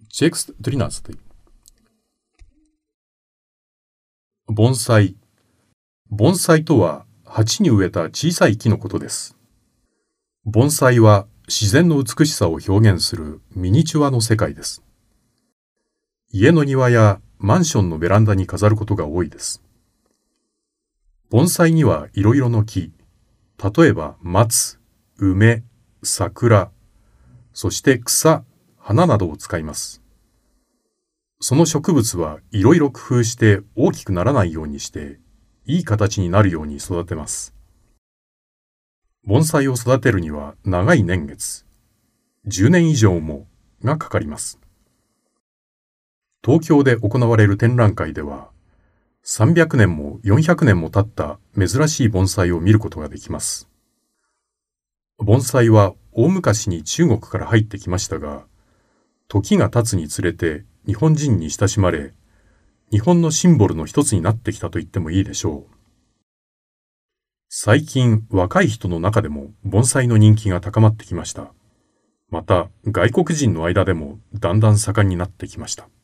Текст 13.盆栽。盆栽とは鉢に植えた小さい木のことです。盆栽は自然の美しさを表現するミニチュアの世界です。家の庭やマンションのベランダに飾ることが多いです。盆栽にはいろいろの木、例えば松、梅、桜、そして草、花などを使います。その植物はいろいろ工夫して大きくならないようにして、いい形になるように育てます。盆栽を育てるには長い年月、10年以上もがかかります。東京で行われる展覧会では、300年も400年も経った珍しい盆栽を見ることができます。盆栽は大昔に中国から入ってきましたが、時が経つにつれて日本人に親しまれ、日本のシンボルの一つになってきたと言ってもいいでしょう。最近若い人の中でも盆栽の人気が高まってきました。また外国人の間でもだんだん盛んになってきました。